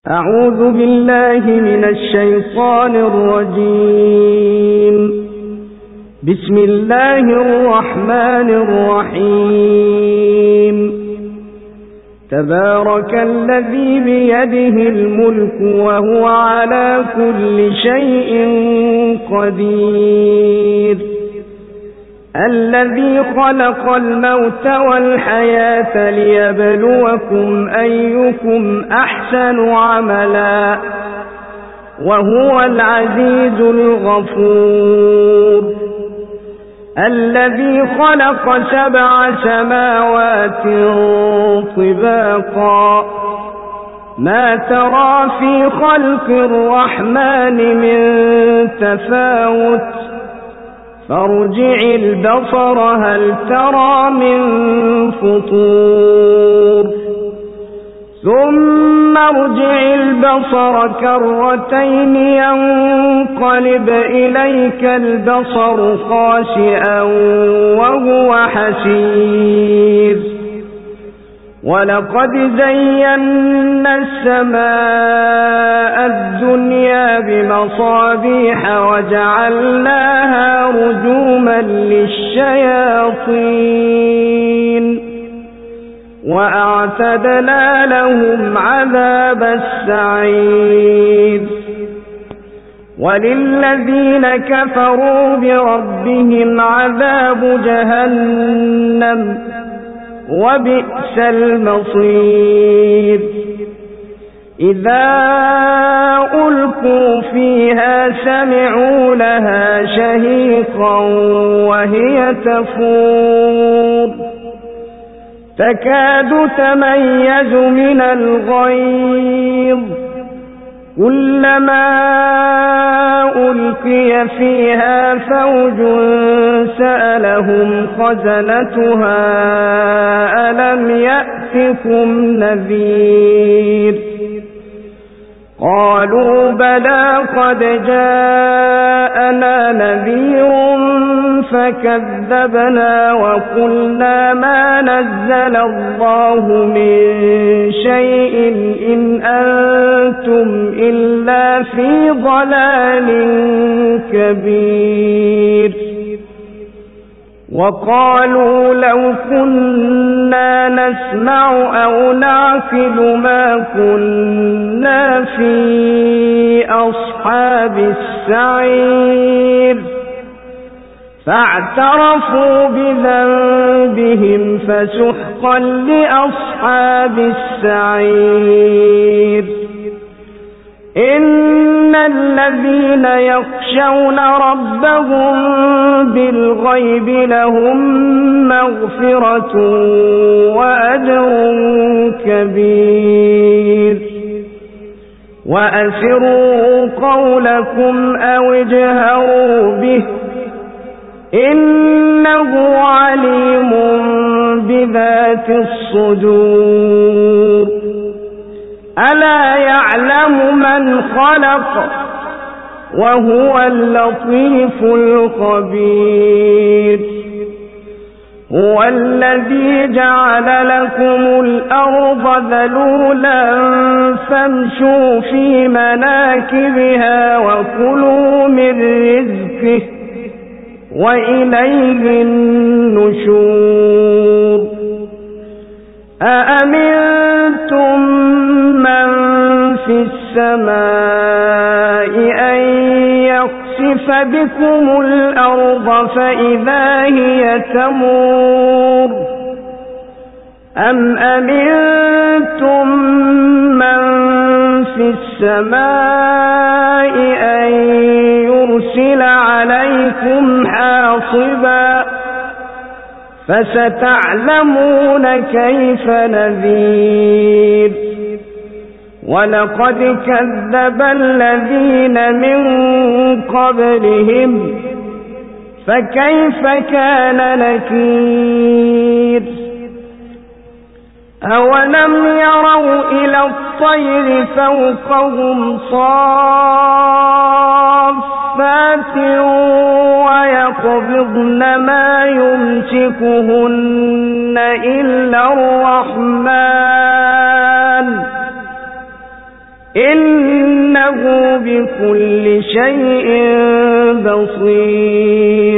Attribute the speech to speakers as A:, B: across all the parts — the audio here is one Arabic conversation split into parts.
A: أعوذ بالله من الشيطان الرجيم. بسم الله الرحمن الرحيم. تبارك الذي بيده الملك وهو على كل شيء قدير. الذي خلق الموت والحياة ليبلوكم أيكم أحسن عملا وهو العزيز الغفور. الذي خلق 7 سماوات طباقا ما ترى في خلق الرحمن من تفاوت فارجع البصر هل ترى من فطور ثم ارجع البصر كرتين ينقلب إليك البصر خاسئا وهو حسير. ولقد زينا السماء الدنيا بمصابيح وجعلناها رجوما للشياطين وأعتدنا لهم عذاب السعير. وللذين كفروا بربهم عذاب جهنم وبئس المصير. إذا ألقوا فيها سمعوا لها شهيقا وهي تفور تكاد تميز من الغيظ كلما ألقي فيها فوج سألهم خزنتها ألم يأتكم نذير قالوا بلى قد جاءنا نذير فكذبنا وقلنا ما نزل الله من شيء إن أنتم إلا في ضلال كبير. وقالوا لو كنا نسمع أو نعقل ما كنا في أصحاب السعير فاعترفوا بذنبهم فسحقا لأصحاب السعير. إن الذين يخشون ربهم بالغيب لهم مغفرة وأجر كبير. وأسروا قولكم أو اجهروا به إنه عليم بذات الصدور. ألا يعلم من خلق وهو اللطيف الخبير. هو الذي جعل لكم الأرض ذلولا فامشوا في مناكبها وكلوا من رزقه وإليه النشور. أأمنتم من في السماء أن يخسف بكم الأرض فإذا هي تمور أم أمنتم من في السماء أن يرسل عليكم حاصبا فستعلمون كيف نذير. ولقد كذب الذين من قبلهم فكيف كان نكير. أولم يروا إلى الطير فوقهم صافات ويقبضن ما يمسكهن إلا الرحمن إنه بكل شيء بصير.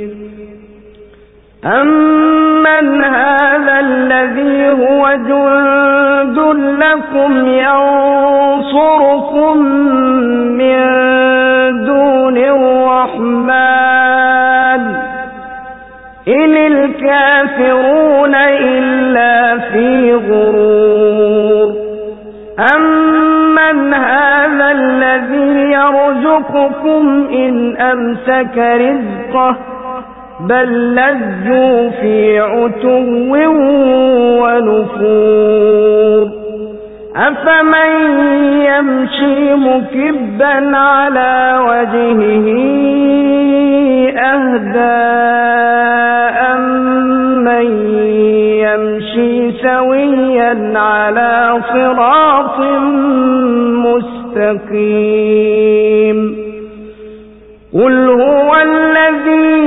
A: أمن هذا الذي هو جند لكم ينصركم من دون الرحمن إن الكافرون إلا في غرور. أمن هذا الذي يرزقكم إن أمسك رزقه بل لجوا في عتو ونفور. أفمن يمشي مكبا على وجهه أهدى أمن يمشي سويا على صراط مستقيم. قل هو الذي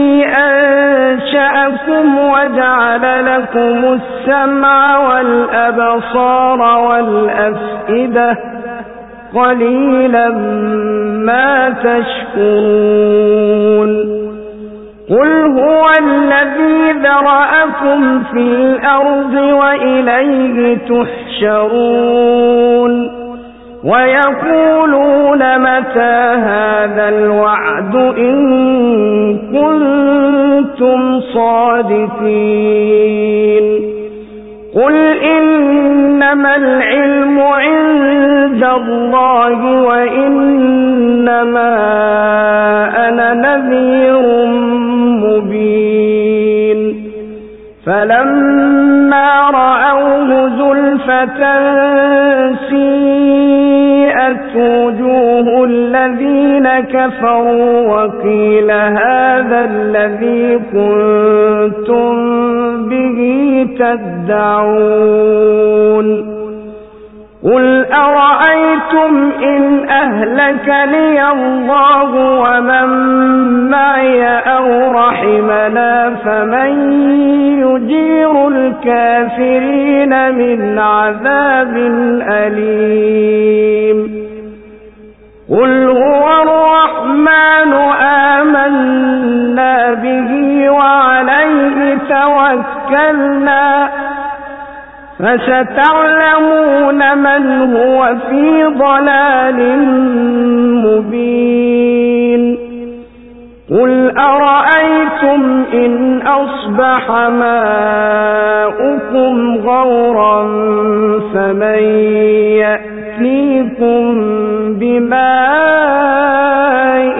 A: أنشأكم وجعل لكم السمع والأبصار والأفئدة قليلا ما تشكرون. قل هو الذي ذرأكم في الأرض وإليه تحشرون. ويقولون متى هذا الوعد إن كنتم صادقين. قل إنما العلم عند الله وإنما أنا نذير مبين. فلما رأوه زلفة سيئت وجوه الذين كفروا وقيل هذا الذي كنتم به تدعون. قل أرأيتم إن أهلكني الله ومن معي أو رحمنا فمن يجير الكافرين من عذاب أليم. قل هو الرحمن آمنا به وعليه توكلنا فستعلمون من هو في ضلال مبين. قل أرأيتم إن أصبح ماؤكم غورا فمن يأتيكم بماء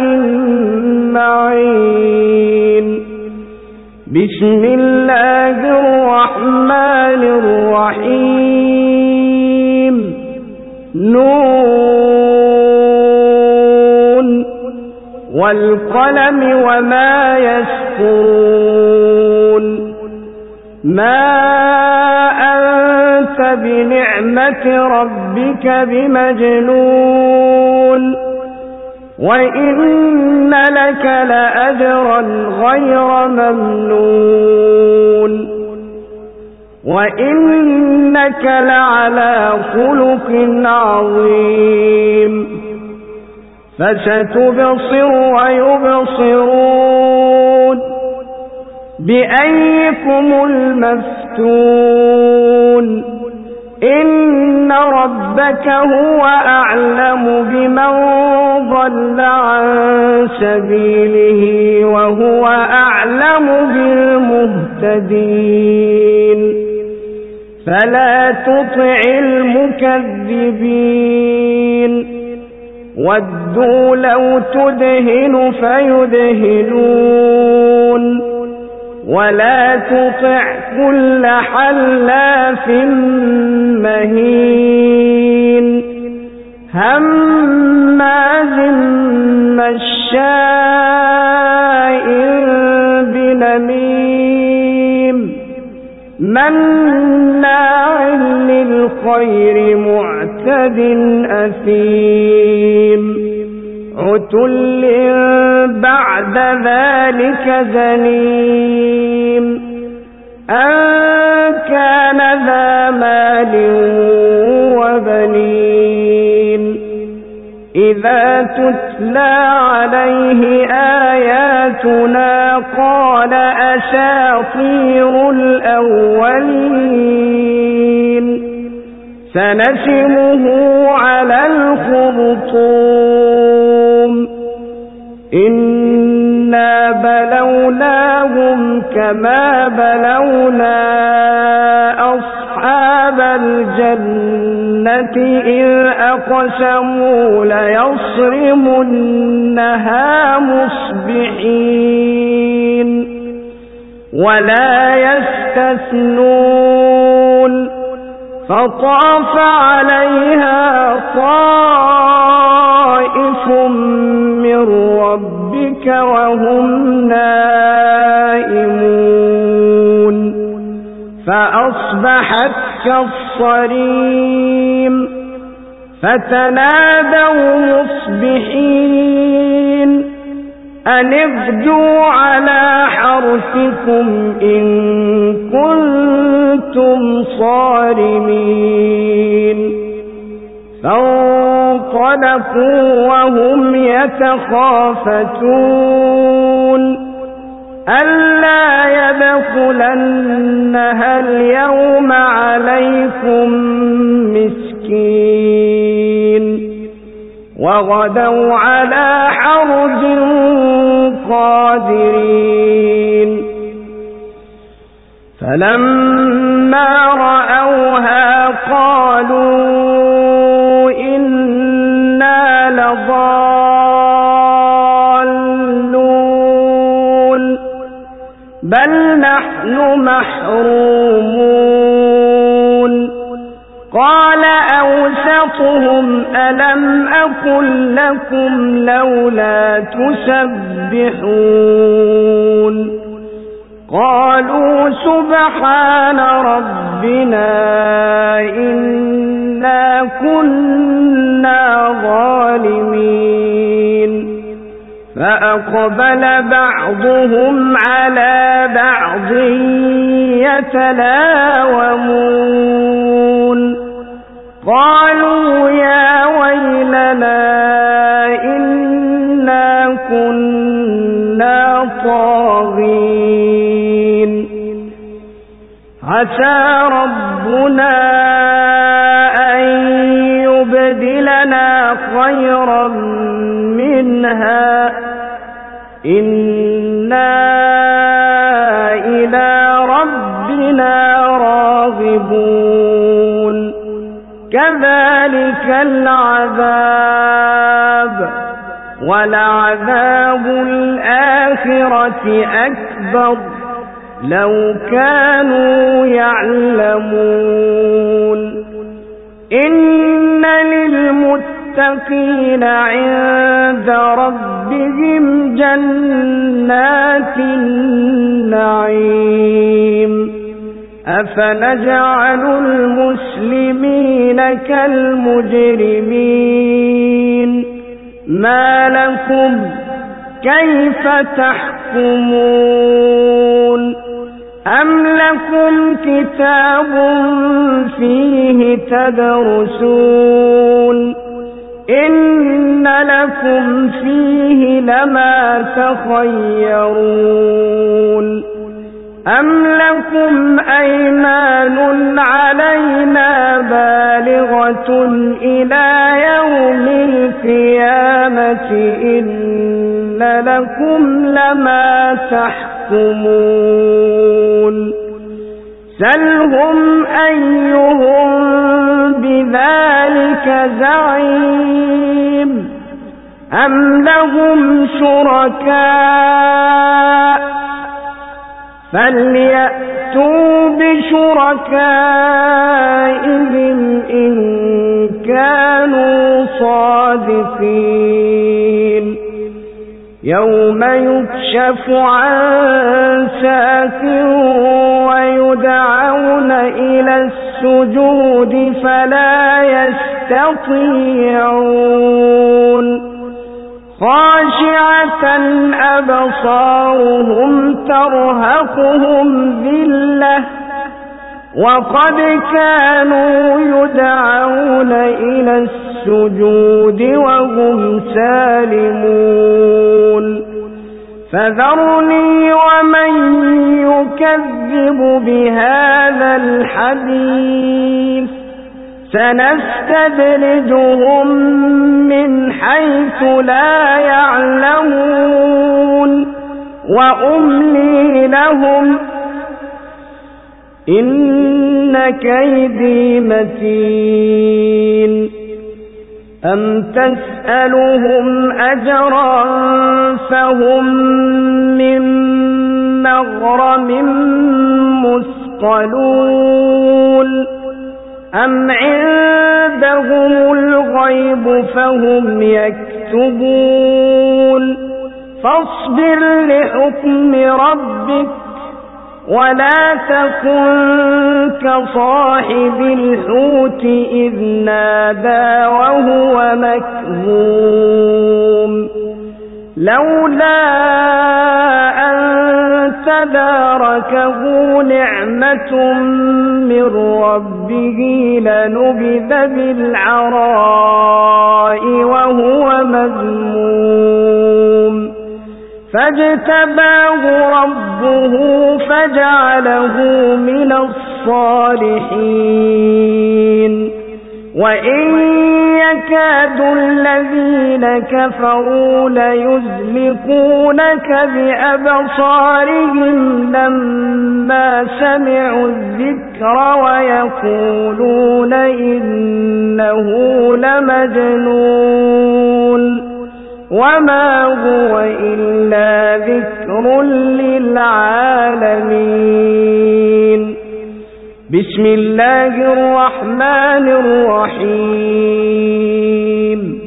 A: معين. بسم الله الرحمن الرحيم. نون والقلم وما يسطرون. ما أنت بنعمة ربك بمجنون وإن لك لأجرا غير ممنون وإنك لعلى خلق عظيم. فستبصر ويبصرون بأيكم المفتون. إن ربك هو أعلم بمن ضل عن سبيله وهو أعلم بالمهتدين. فلا تطع المكذبين ودوا لو تدهن فيدهنون ولا تطع كل حلاف مهين هماز مشاء بنميم مناع للخير معتد أثيم عتل بعد ذلك زنيم أن كان ذا مال وبنين إذا تتلى عليه آياتنا قال أساطير الأولين سنسمه على الخرطوم إنا بلوناهم كما بلونا أصحاب الجنة إذ أقسموا ليصرمنها مصبحين ولا يستثنون فطاف عليها طائف من ربك وهم نائمون فأصبحت كالصريم فتنادوا مصبحين أن اغدوا على حرثكم إن كنتم صارمين فانطلقوا وهم يتخافتون ألا يدخلنها اليوم عليكم مسكين وغدوا على حرد قادرين فلما رأوها قالوا إنا لضالون بل نحن محرومون قال أوسطهم ألم أقل لكم لولا تسبحون قالوا سبحان ربنا إنا كنا ظالمين فأقبل بعضهم على بعض يتلاومون قالوا يا ويلنا إنا كنا طاغين عسى ربنا أن يبدلنا خيرا منها إنا إلى ربنا راغبون كذلك العذاب ولعذاب الآخرة أكبر لو كانوا يعلمون إن للمتقين عند ربهم جنات النعيم أفنجعل المسلمين كالمجرمين ما لكم كيف تحكمون أم لكم كتاب فيه تدرسون إن لكم فيه لما تخيرون أم لكم أيمان علينا بالغة إلى يوم القيامة إن لكم لما تحكمون سلهم أيهم بذلك زعيم أم لهم شركاء فليأتوا بشركائهم إن كانوا صادقين يوم يكشف عن ساق ويدعون إلى السجود فلا يستطيعون خاشعة أبصارهم ترهقهم ذلة وقد كانوا يدعون إلى السجود وهم سالمون فذرني ومن يكذب بهذا الحديث سنستدرجهم من حيث لا يعلمون وأملي لهم إن كيدي متين أم تسألهم أجرا فهم من مغرم مثقلون أم عندهم الغيب فهم يكتبون فاصبر لحكم ربك ولا تكن كصاحب الحوت إذ نادى وهو مكظوم لولا أن تداركه نعمة من ربه لنبذ بالعراء وهو مذموم فاجتباه ربه فجعله من الصالحين وإن يكاد الذين كفروا ليزلقونك بأبصارهم لما سمعوا الذكر ويقولون إنه لمجنون وما هو إلا ذكر للعالمين بسم الله الرحمن الرحيم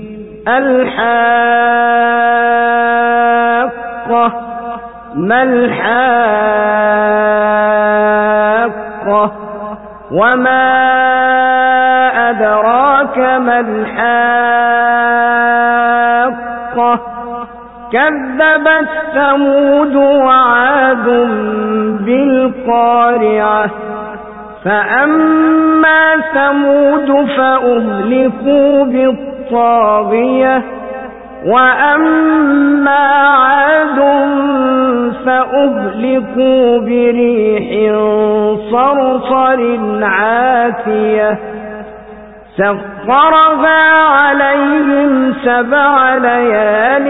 A: الحاقة ما الحاقة وما أدراك ما الحاقة كذبت ثمود وعاد بالقارعة فأما ثمود فأهلكوا بالطاغية وأما عاد فأهلكوا بريح صرصر عاتية سخرها عليهم 7 ليال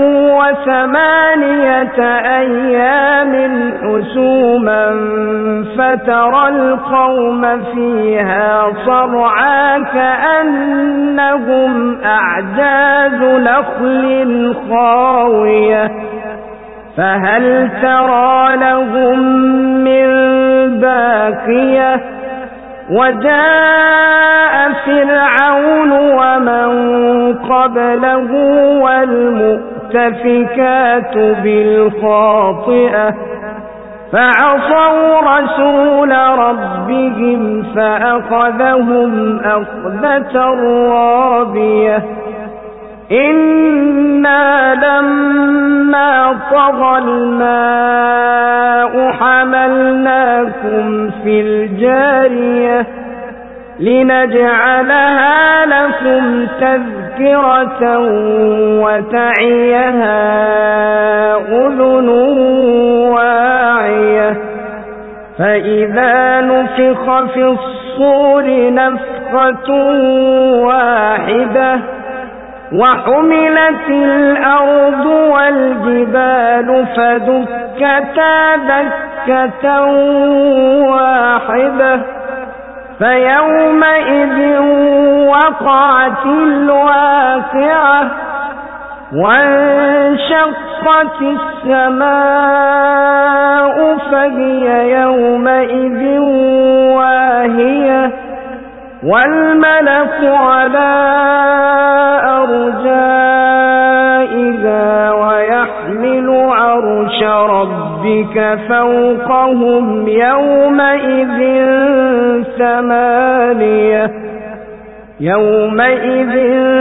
A: و8 أيام حسوما فترى القوم فيها صرعا كأنهم أعجاز نخل خاوية فهل ترى لهم من باقية وجاء فرعون ومن قبله والمؤتفكات بالخاطئة فعصوا رسول ربهم فأخذهم أخذة رابية إنا لما طغى الماء حملناكم في الجارية لنجعلها لكم تذكرة وتعيها أذن واعية فإذا نفخ في الصور نفخة واحدة وحملت الأرض والجبال فدكتا دكة واحدة فيومئذ وقعت الواقعة وانشقت السماء فهي يومئذ واهية والملك على أرجائها ويحمل عرش ربك فوقهم يومئذ 8 يومئذ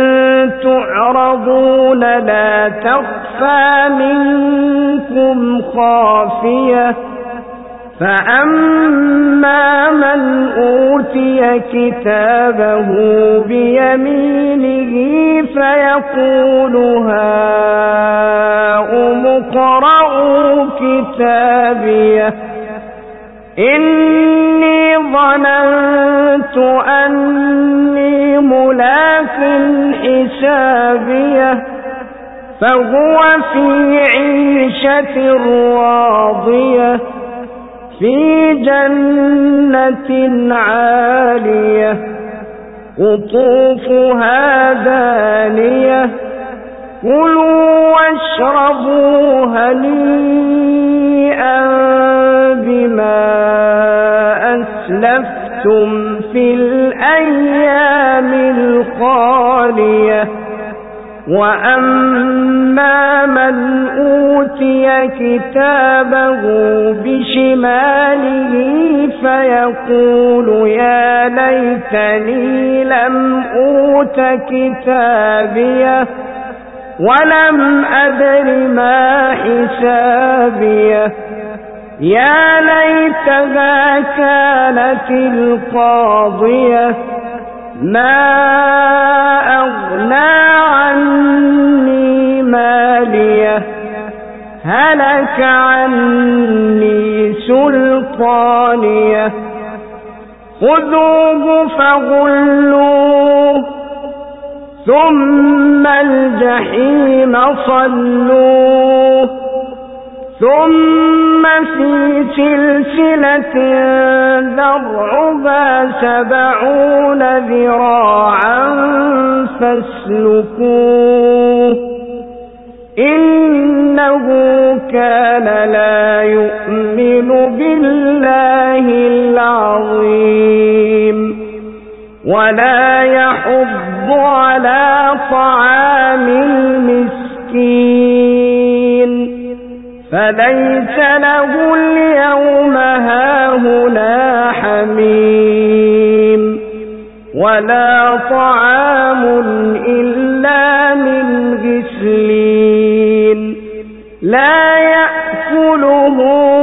A: تعرضون لا تخفى منكم خافية فأما من أوتي كتابه بيمينه فيقول هاؤم اقرءوا كتابيه إني ظننت أني ملاق حسابيه فهو في عيشة راضية في جنة عالية قطوفها دانية كلوا واشربوا هنيئا بما أسلفتم في الأيام الخالية وأما من أوتي كتابه بشماله فيقول يا ليتني لم أوت كتابيه ولم أدر ما حسابيه يا ليتها كانت القاضية ما أغنى عني ماليه هلك عني سلطانيه خذوه فغلوه ثم الجحيم صلوه ثم في سلسلة ذرعها 70 ذراعا فاسلكوه إنه كان لا يؤمن بالله العظيم ولا يحض على طعام المسكين فليس له اليوم هاهنا حميم ولا طعام إلا من غسلين لا يأكله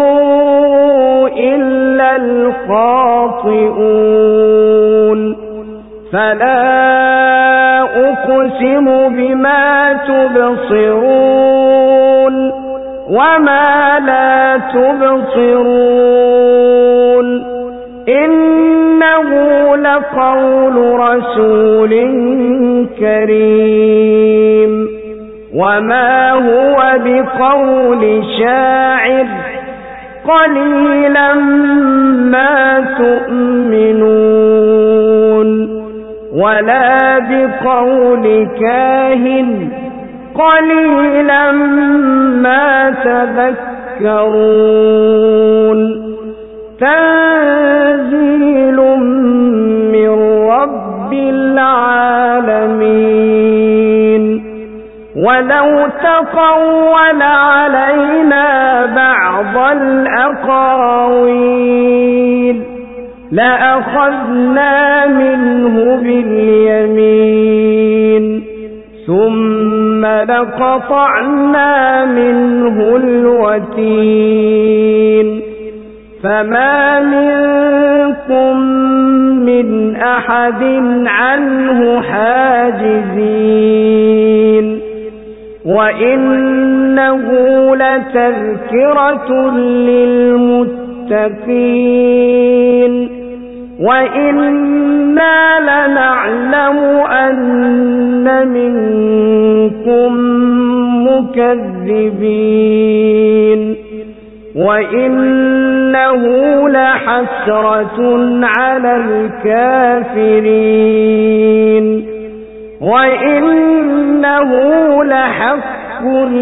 A: إلا الخاطئون فلا أقسم بما تبصرون وما لا تبصرون إنه لقول رسول كريم وما هو بقول شاعر قليلا ما تؤمنون ولا بقول كاهن قليلا ما تذكرون تنزيل من رب العالمين ولو تقول علينا بعض الأقاويل لأخذنا منه باليمين ثم لقطعنا منه الوتين فما منكم من أحد عنه حاجزين وإنه لتذكرة للمتقين وإنا لنعلم أن منكم مكذبين وإنه لحسرة على الكافرين وإنه لحق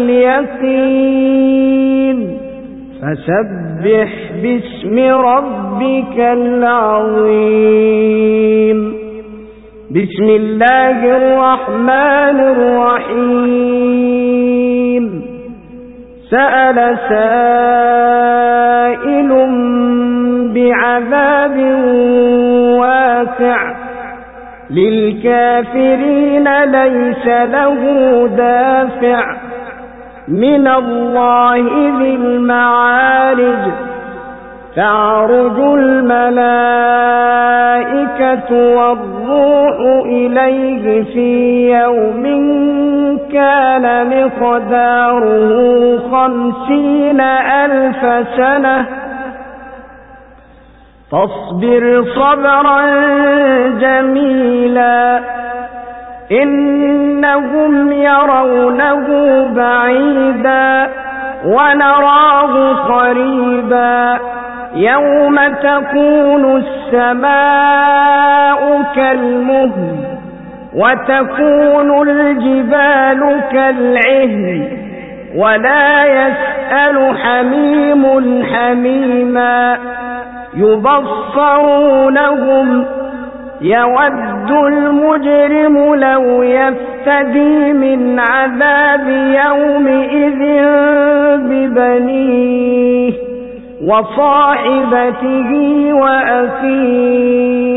A: اليقين فسبح باسم ربك العظيم بسم الله الرحمن الرحيم سأل سائل بعذاب واقع للكافرين ليس له دافع من الله ذي المعارج تعرج الملائكة والروح إليه في يوم كان مقداره 50,000 سنة فاصبر صبرا جميلا إنهم يرونه بعيدا ونراه قريبا يوم تكون السماء كالمهل وتكون الجبال كالعهن ولا يسأل حميم حميما يبصرونهم يود المجرم لو يفتدي من عذاب يومئذ ببنيه وصاحبته وأخيه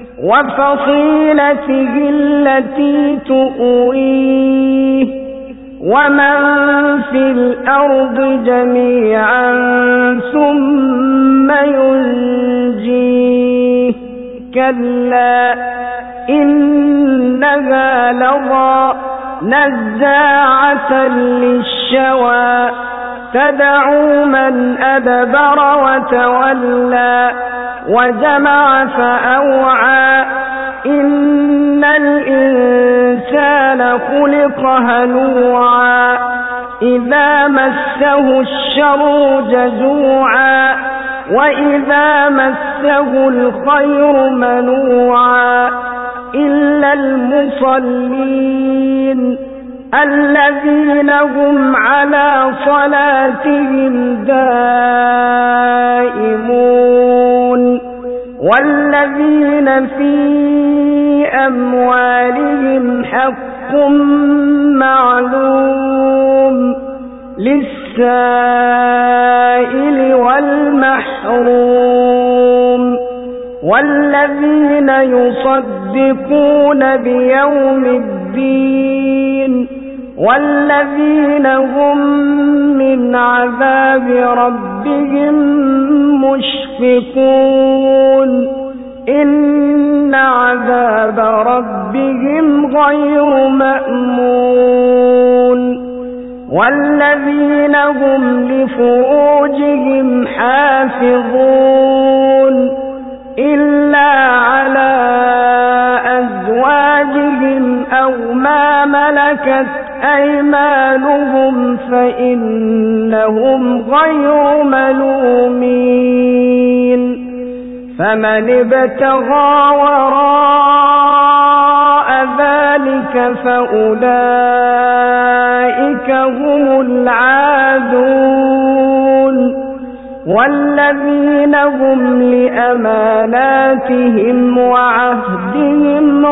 A: وفصيلته التي تؤويه ومن في الأرض جميعا ثم ينجيه كلا إنها لظى نزاعة للشوى تدعو من أدبر وتولى وجمع فأوعى إن الإنسان خلق هلوعا إذا مسه الشر جزوعا وإذا مسه الخير منوعا إلا المصلين الذين هم على صلاتهم دائمون والذين في أموالهم حق معلوم للسائل والمحروم والذين يصدقون بيوم الدين والذين هم من عذاب ربهم مشفقون إن عذاب ربهم غير مأمون والذين هم لفروجهم حافظون إلا على أزواجهم أو ما ملكت أيمانهم فإنهم غير ملومين فمن ابتغى وراء ذلك فأولئك هم العادون والذين هم لأماناتهم وعهدهم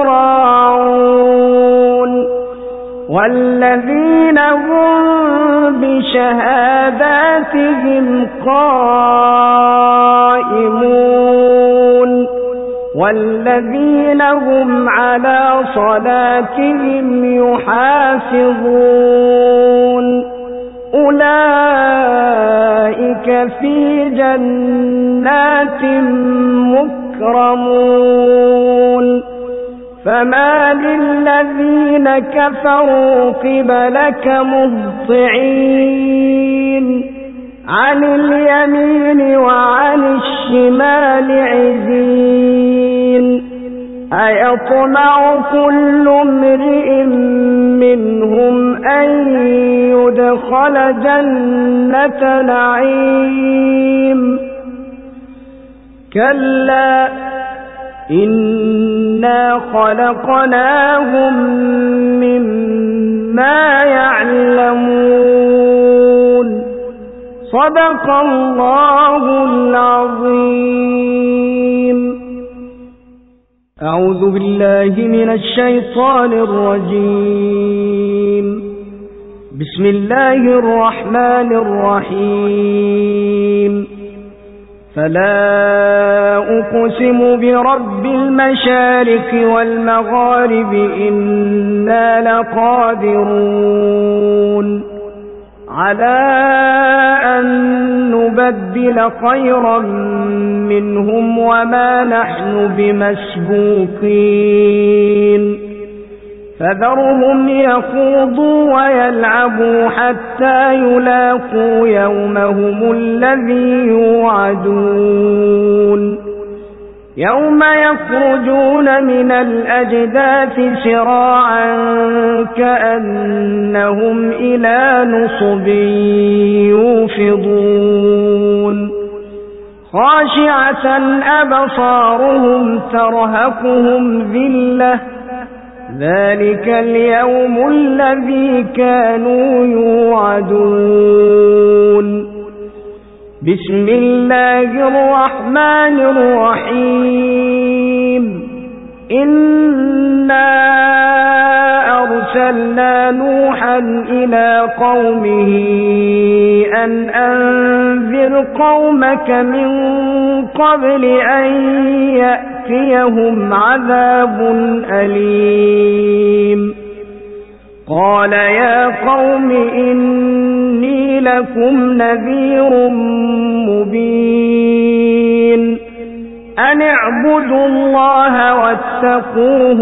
A: راعون والذين هم بشهاداتهم قائمون والذين هم على صلاتهم يحافظون أولئك في جنات مكرمون فما للذين كفروا قبلك مهطعين عن اليمين وعن الشمال عزين أيطمع كل امرئ منهم أن يدخل جنة نعيم كلا إنا خلقناهم مما يعلمون صدق الله العظيم. أعوذ بالله من الشيطان الرجيم. بسم الله الرحمن الرحيم. فلا أقسم برب المشارق والمغارب إنا لقادرون على أن نبدل خيرا منهم وما نحن بمسبوقين فذرهم يخوضوا ويلعبوا حتى يلاقوا يومهم الذي يوعدون يوم يخرجون من الأجداث سراعا كأنهم إلى نصب يوفضون خاشعة أبصارهم ترهقهم ذلة ذلك اليوم الذي كانوا يوعدون بسم الله الرحمن الرحيم إنا أرسلنا نوحا إلى قومه أن أنذر قومك من قبل أن يأتيهم عذاب أليم قال يا قوم إني لكم نذير مبين أن اعبدوا الله واتقوه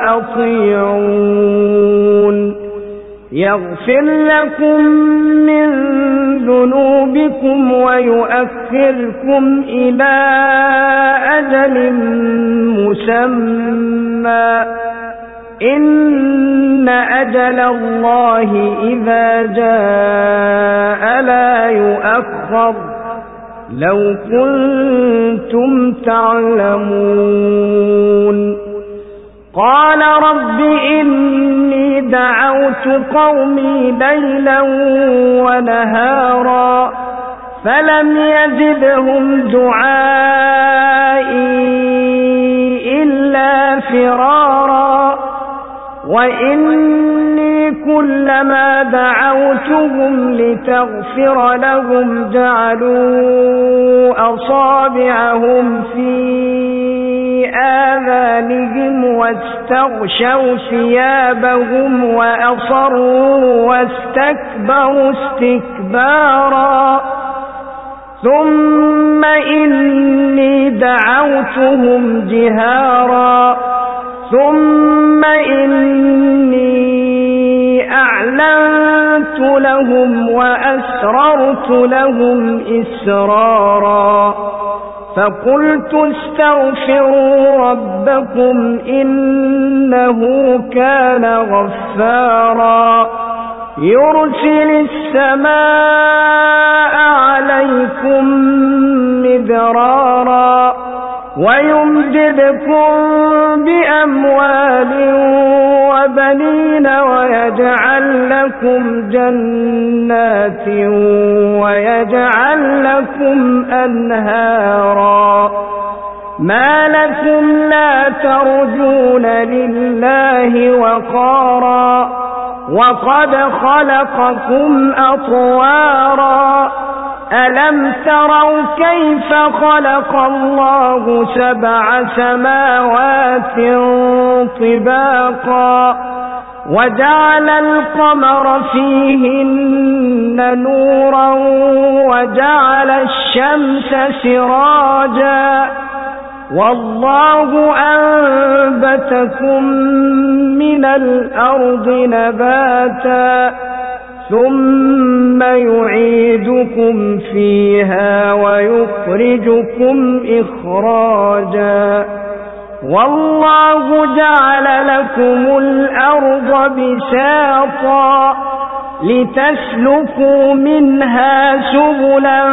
A: وأطيعون يغفر لكم من ذنوبكم ويؤخركم إلى أجل مسمى إن أجل الله إذا جاء لا يؤخر لو كنتم تعلمون قال رب إني دعوت قومي ليلا ونهارا فلم يزدهم دعائي إلا فرارا وإني كلما دعوتهم لتغفر لهم جعلوا أصابعهم في آذانهم واستغشوا ثيابهم وأصروا واستكبروا استكبارا ثم إني دعوتهم جهارا ثم إني أعلنت لهم وأسررت لهم إسرارا فقلت استغفروا ربكم إنه كان غفارا يرسل السماء عليكم مدرارا ويمددكم بأموال وبنين ويجعل لكم جنات ويجعل لكم أنهارا ما لكم لا ترجون لله وقارا وقد خلقكم أطوارا ألم تروا كيف خلق الله 7 سماوات طباقا وجعل القمر فيهن نورا وجعل الشمس سراجا والله أنبتكم من الأرض نباتا ثم يعيدكم فيها ويخرجكم إخراجا والله جعل لكم الأرض بساطا لتسلكوا منها سبلا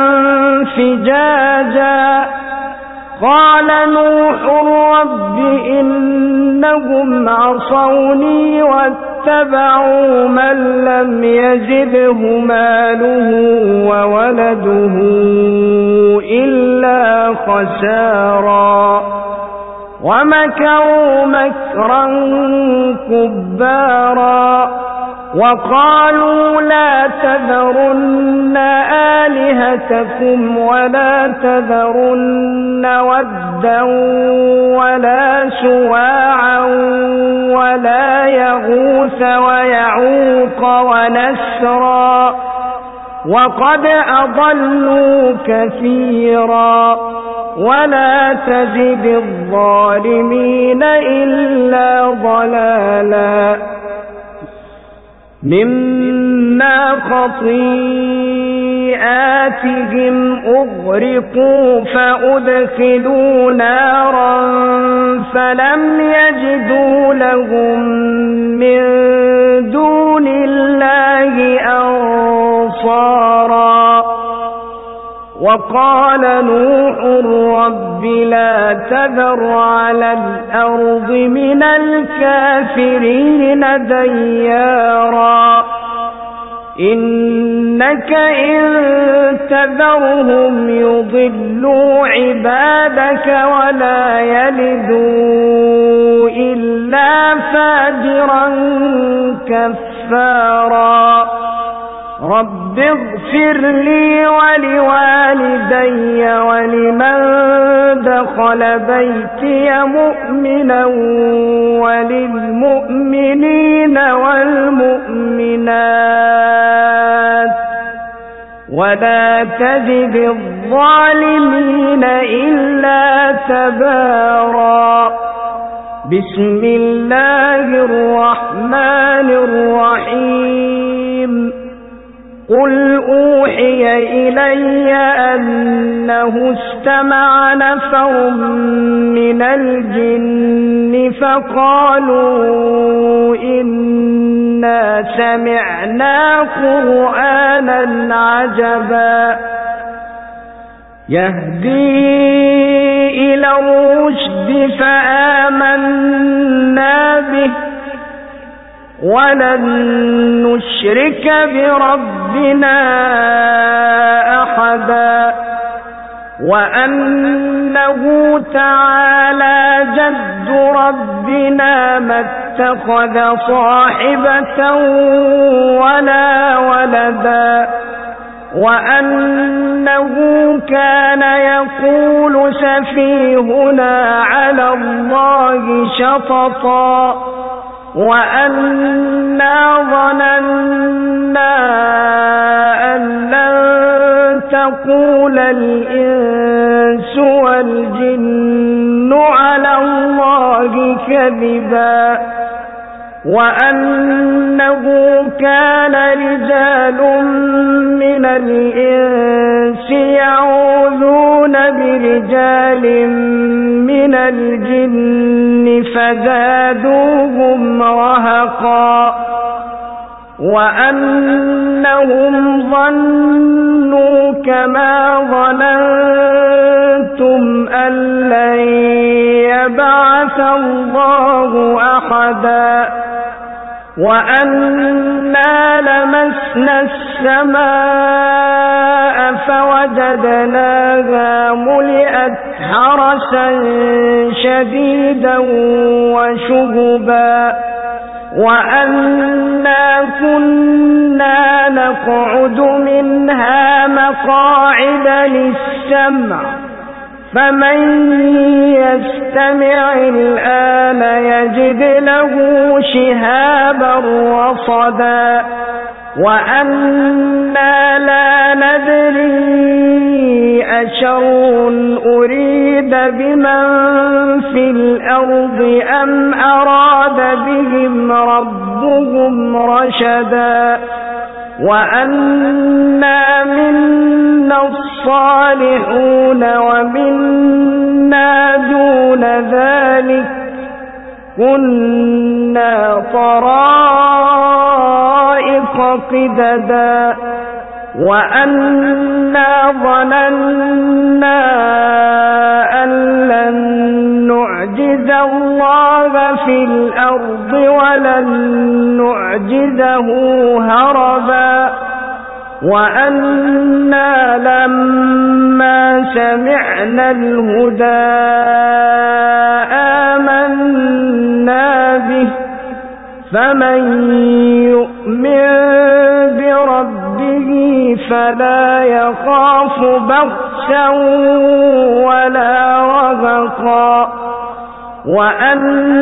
A: فجاجا قال نوح رب إنهم عصوني واتبعوا من لم يزده ماله وولده إلا خسارا ومكروا مكرا كبارا وقالوا لا تذرن آلهتكم ولا تذرن ودا ولا سواعا ولا يغوث ويعوق ونسرا وقد أضلوا كثيرا ولا تزد الظالمين إلا ضلالا مما خطيئاتهم أغرقوا فأدخلوا نارا فلم يجدوا لهم من دون الله أنصارا وقال نوح رب لا تذر على الأرض من الكافرين ديارا إنك إن تذرهم يضلوا عبادك ولا يلدوا إلا فاجرا كفارا رب اغفر لي ولوالدي ولمن دخل بيتي مؤمنا وللمؤمنين والمؤمنات ولا تزد الظالمين إلا تبارا بسم الله الرحمن الرحيم قل أوحي إلي أنه استمع نفر من الجن فقالوا إنا سمعنا قرآنا عجبا يهدي إلى الرشد فآمنا به ولن نشرك بربنا أحدا وأنه تعالى جد ربنا ما اتخذ صاحبة ولا ولدا وأنه كان يقول سفيهنا على الله شططا وأنا ظننا أن لن تقول الإنس والجن على الله كذبا وأنه كان رجال من الإنس يعوذون برجال من الجن فزادوهم رهقا وأنهم ظنوا كما ظننتم أن لن يبعث الله أحدا وأنا لمسنا السماء فوجدناها ملئت حرسا شديدا وشهبا وأنا كنا نقعد منها مقاعد للسمع فمن يستمع الآن يجد له شهابا رصدا وأنا لا ندري أشر أريد بمن في الأرض أم أراد بهم ربهم رشدا وأنا منا الصالحون ومنا دون ذلك كنا طرائق قددا وأنا ظننا أن لن نعجز الله في الأرض ولن نعجزه هربا وأنا لما سمعنا الهدى آمنا به فمن يؤمن بربه فلا يخاف بخسا ولا رهقا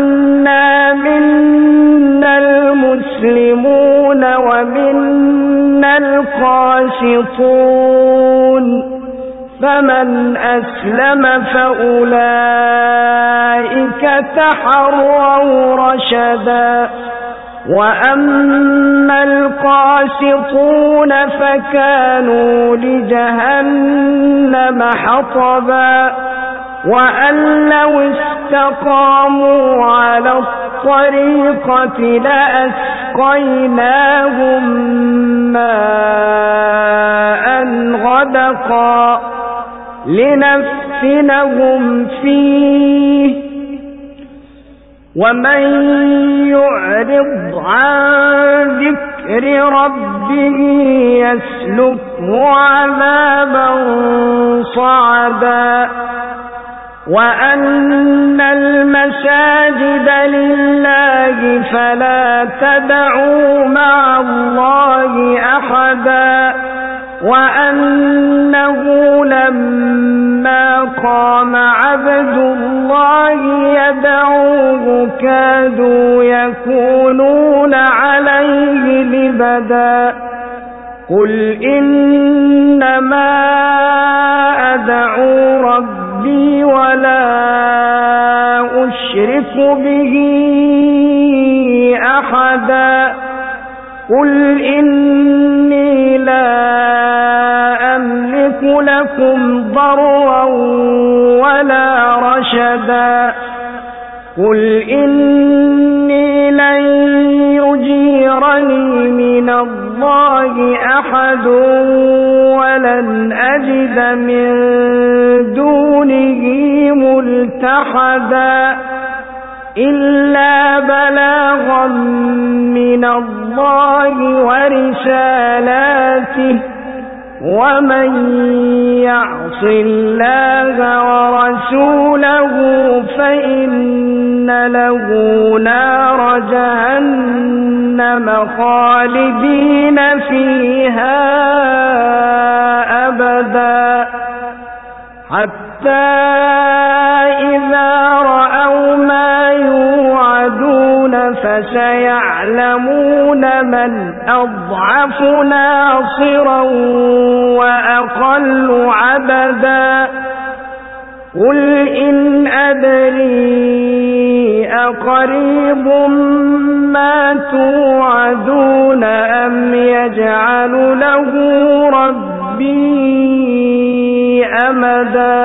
A: وأنا منا المسلمون ومنا وأما القاسطون فمن أسلم فأولئك تحروا رشدا وأما القاسطون فكانوا لجهنم حطبا وأن لو استقاموا على الطريقة لأسقيناهم ماء غدقا لنفتنهم فيه ومن يعرض عن ذكر ربه يسلكه عذابا صعدا وأن المساجد لله فلا تدعوا مع الله أحدا وأنه لما قام عبد الله يدعوه كادوا يكونون عليه لبدا قل إنما أدعو ربي ولا أشرك به أحدا قل إني لا أملك لكم ضرا ولا رشدا قل إني لن يجيرني من الله أحد ولن أجد من دونه ملتحدا إلا بلاغا من الله ورسالاته ومن يعص الله ورسوله فإن له نار جهنم خالدين فيها أبدا حتى إذا رأوا ما يوعدون فسيعلمون من أضعف ناصرا وأقل عددا قل إن أدري أقريب ما توعدون أم يجعل له ربي أمدا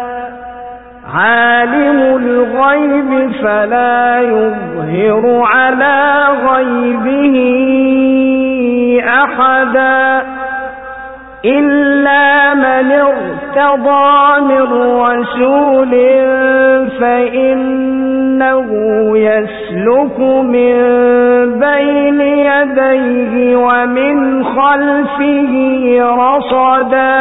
A: عالم الغيب فلا يظهر على غيبه أحدا إلا من ارتضى من رسول فإنه يسلك من بين يديه ومن خلفه رصدا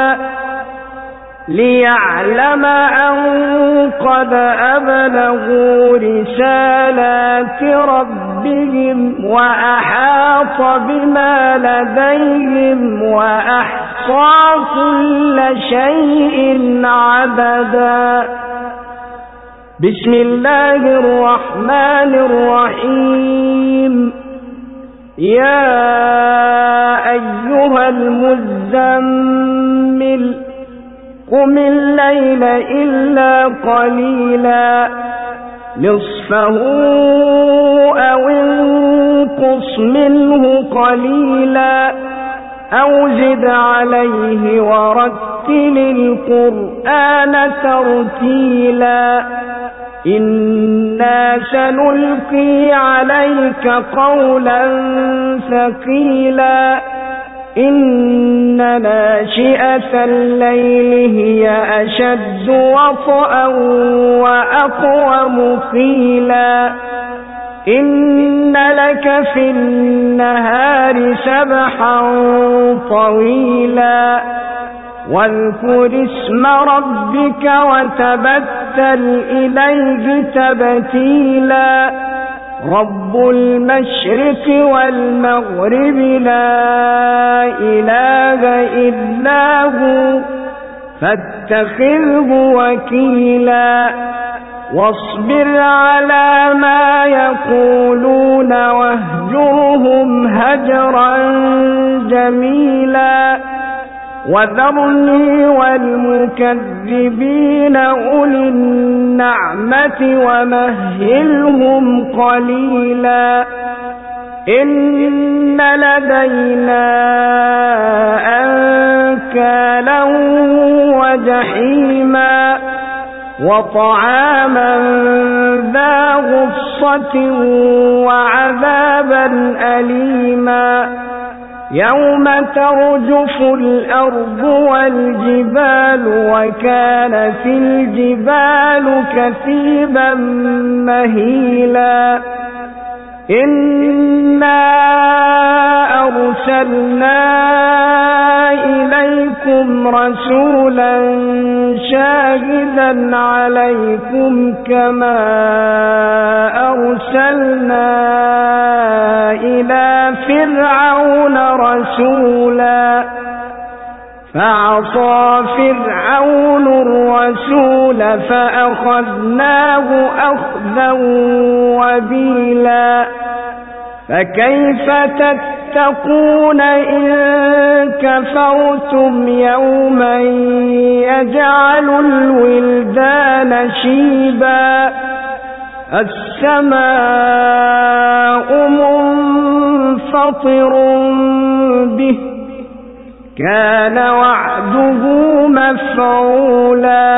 A: ليعلم أن قد أبلغوا رسالات ربهم وأحاط بما لديهم وأحصى كل شيء عددا بسم الله الرحمن الرحيم يا أيها المزمل قم الليل إلا قليلا نصفه أو انقص منه قليلا أو زد عليه ورتل القرآن ترتيلا إنا سنلقي عليك قولا ثقيلا إن ناشئة الليل هي أشد وطئا وأقوم قيلا إن لك في النهار سبحا طويلا واذكر اسم ربك وتبتل إليه تبتيلا رب المشرق والمغرب لا إله إلا هو فاتخذه وكيلا واصبر على ما يقولون واهجرهم هجرا جميلا وذرني والمكذبين أولي النعمة ومهلهم قليلا إن لدينا أنكالا وجحيما وطعاما ذا غصة وعذابا أليما يوم ترجف الأرض والجبال وكانت الجبال كثيبا مهيلا إنا أرسلنا إليكم رسولا شاهدا عليكم كما أرسلنا إلى فرعون رسولا فعصى فرعون الرسول فأخذناه أخذا وبيلا فكيف تتقون إن كفرتم يوما يجعل الولدان شيبا السماء منفطر به كان وعده مفعولا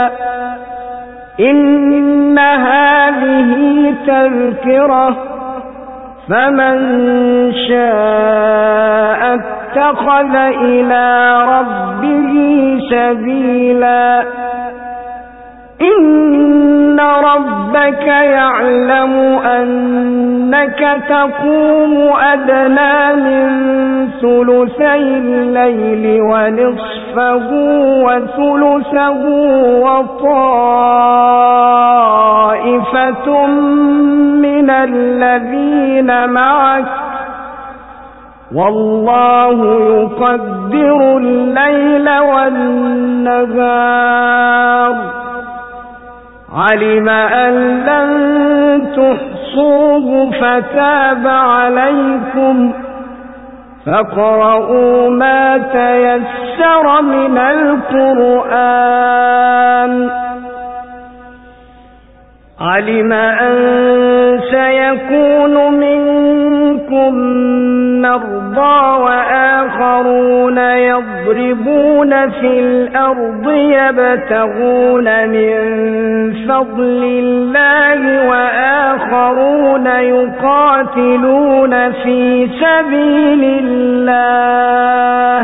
A: إن هذه تذكرة فمن شاء اتخذ إلى ربه سبيلا إن ربك يعلم أنك تقوم أدنى من ثلثي الليل ونصفه وثلثه وطائفة من الذين معك والله يقدر الليل والنهار علم أن لن تحصوه فتاب عليكم فاقرؤوا ما تيسر من القرآن علم أن سيكون منكم مرضى وآخرون يضربون في الأرض يبتغون من فضل الله وآخرون يقاتلون في سبيل الله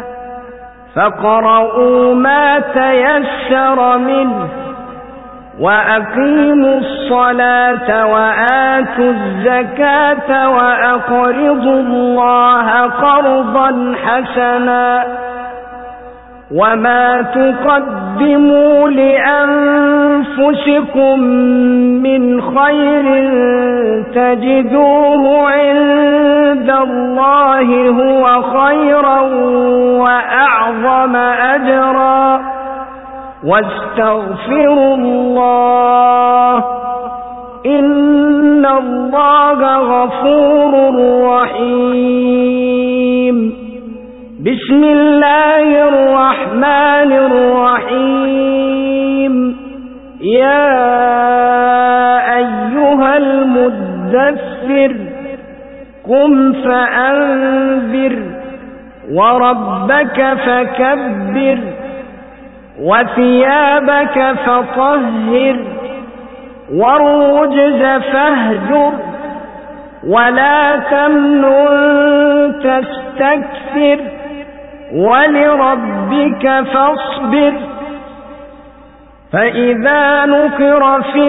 A: فاقرؤوا ما تيسر منه وأقيموا الصلاة وآتوا الزكاة وأقرضوا الله قرضا حسنا وما تقدموا لأنفسكم من خير تجدوه عند الله هو خيرا وأعظم أجرا واستغفروا الله إن الله غفور رحيم بسم الله الرحمن الرحيم يا أيها المدثر قم فأنذر وربك فكبر وثيابك فطهر والرجز فاهجر ولا تمنن تستكثر ولربك فاصبر فإذا نقر في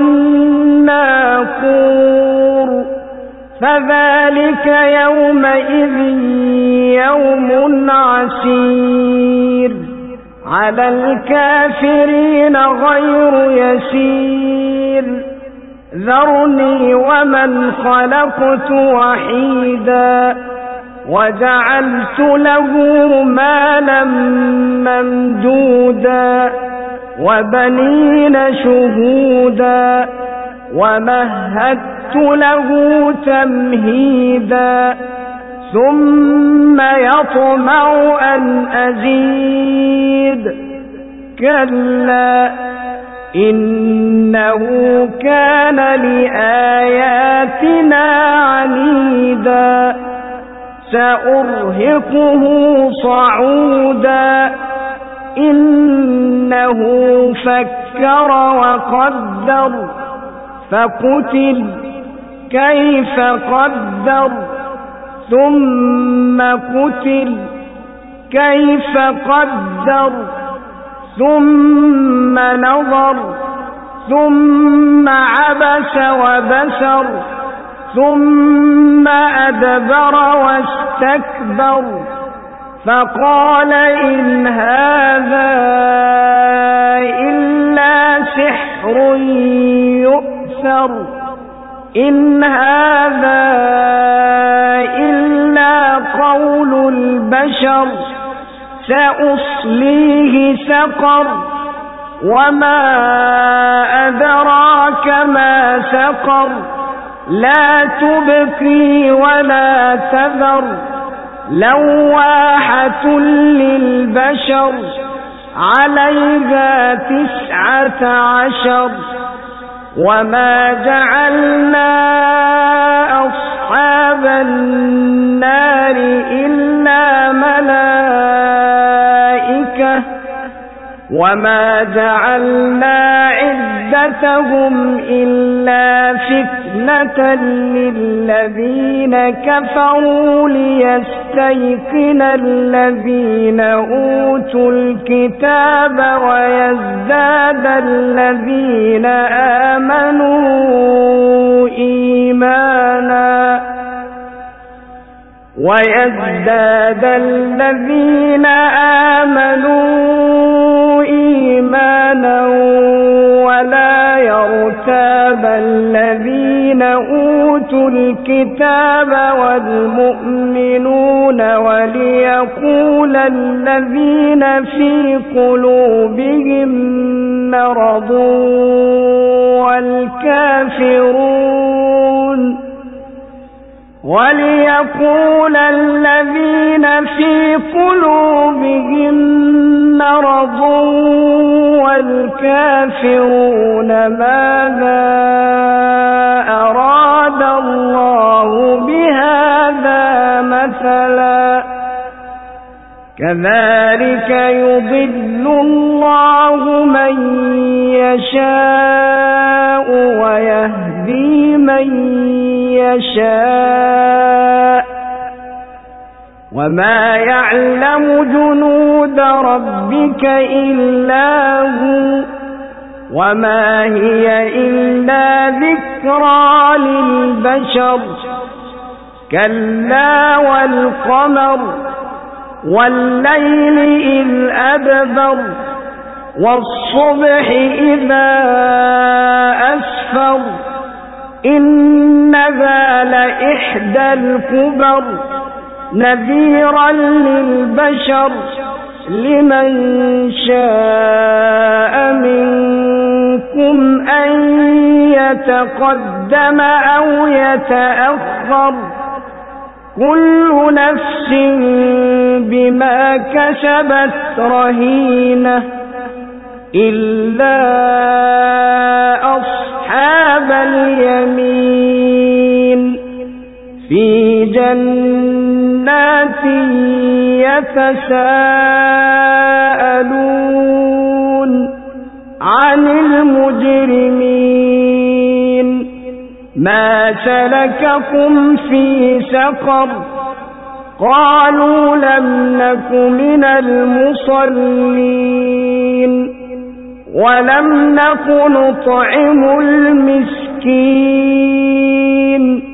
A: الناقور فذلك يومئذ يوم عسير على الكافرين غير يسير ذرني ومن خلقت وحيدا وجعلت له مالا ممدودا وبنين شهودا ومهدت له تمهيدا ثم يطمع أن أزيد كلا إنه كان لآياتنا عنيدا سأرهقه صعودا إنه فكر وقدر فقتل كيف قدر ثم قتل كيف قدر ثم نظر ثم عبس وبسر ثم أدبر واستكبر فقال إن هذا إلا سحر يؤثر إن هذا إلا قول البشر سأصليه سقر وما أدراك ما سقر لا تبقي ولا تذر لواحة للبشر عليها 19 وما جعلنا أصحاب النار إلا ملائكة وما جعلنا عدتهم إلا فتنة للذين كفروا ليستيقن الذين أوتوا الكتاب ويزداد الذين آمنوا إيمانا ولا يرتاب الذين أوتوا الكتاب والمؤمنون وليقول الذين في قلوبهم مرض والكافرون ماذا أراد الله بهذا مثلا كذلك يضل الله من يشاء ويهدي من يشاء وما يعلم جنود ربك إلا هو وما هي إلا ذكرى للبشر كلا والقمر والليل إذ أدبر والصبح إذا أسفر إنها لإحدى الكبر نذيرا للبشر لمن شاء منكم أن يتقدم أو يتأخر كل نفس بما كسبت رهينة إلا أصحاب اليمين في جنات يتساءلون عن المجرمين ما سلككم في سقر قالوا لم نك من المصلين ولم نك نطعم المسكين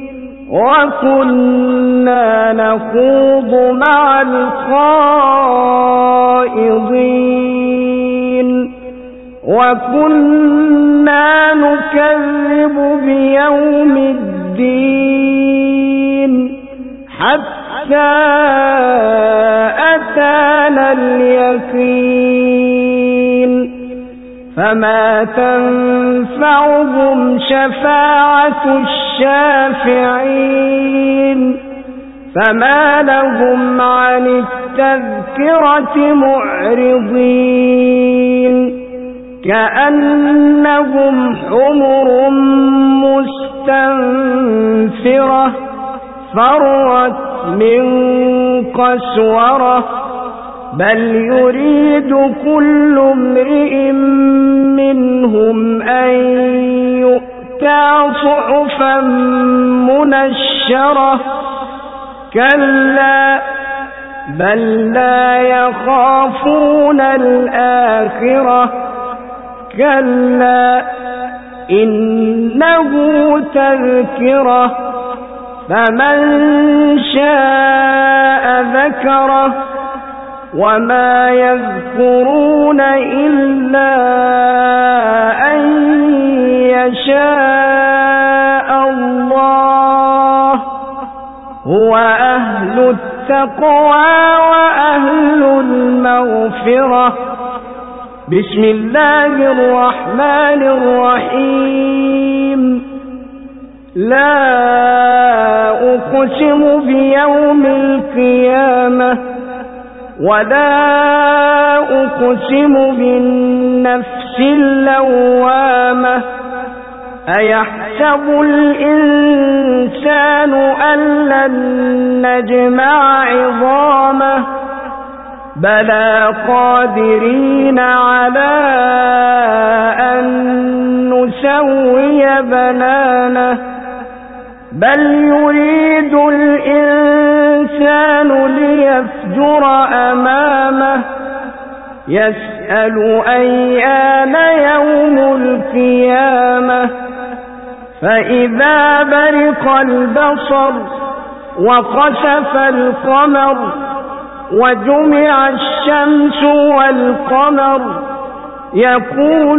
A: وكنا نخوض مع الخائضين وكنا نكذب بيوم الدين حتى أتانا اليقين فما تنفعهم شفاعة الشافعين فما لهم عن التذكرة معرضين كأنهم حمر مستنفرة فرت من قسورة بل يريد كل امرئ منهم أن يؤتى صحفا منشرة كلا بل لا يخافون الآخرة كلا إنه تذكرة فمن شاء ذكره وما يذكرون إلا أن يشاء الله هو أهل التقوى وأهل المغفرة بسم الله الرحمن الرحيم لا أقسم بيوم القيامة ولا أقسم بالنفس اللوامة أيحسب الإنسان أن لن نجمع عظامه بلى قادرين على أن نسوي بنانه بل يريد الإنسان ليفجر أمامه يسأل أيان يوم القيامة فإذا برق البصر وخسف القمر وجمع الشمس والقمر يقول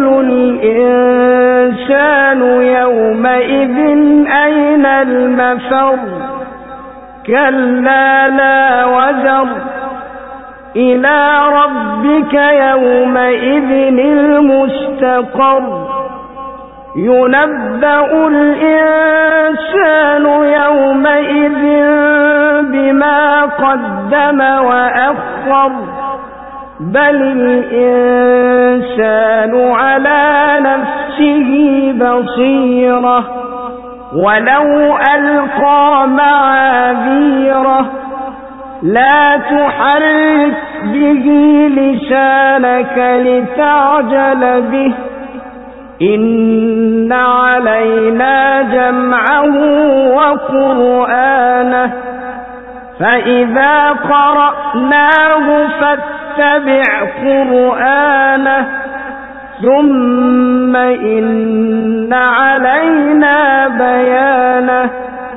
A: الإنسان يومئذ أين المفر كلا لا وزر إلى ربك يومئذ المستقر ينبأ الإنسان يومئذ بما قدم وأخر بل الإنسان على نفسه بصيرة ولو ألقى معاذيره لا تحرك به لسانك لتعجل به إن علينا جمعه وقرآنه فإذا قرأناه فاتبع قرآنه ثم إن علينا بيانه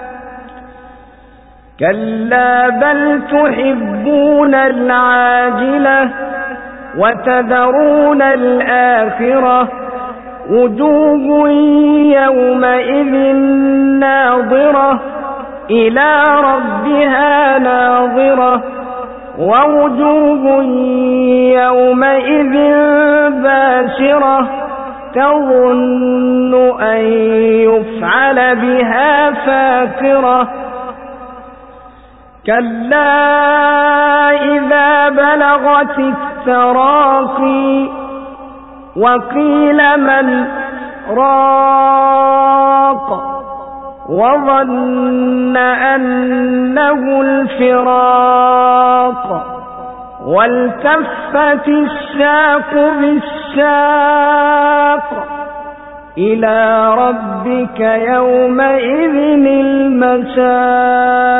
A: كلا بل تحبون العاجلة وتذرون الآخرة وجوه يومئذ ناظرة إلى ربها ناظرة ووجوه يومئذ باسرة تظن أن يفعل بها فاقرة كلا إذا بلغت التراقي وقيل من راق وظن أنه الفراق والتفت الساق بالساق إلى ربك يومئذ المساق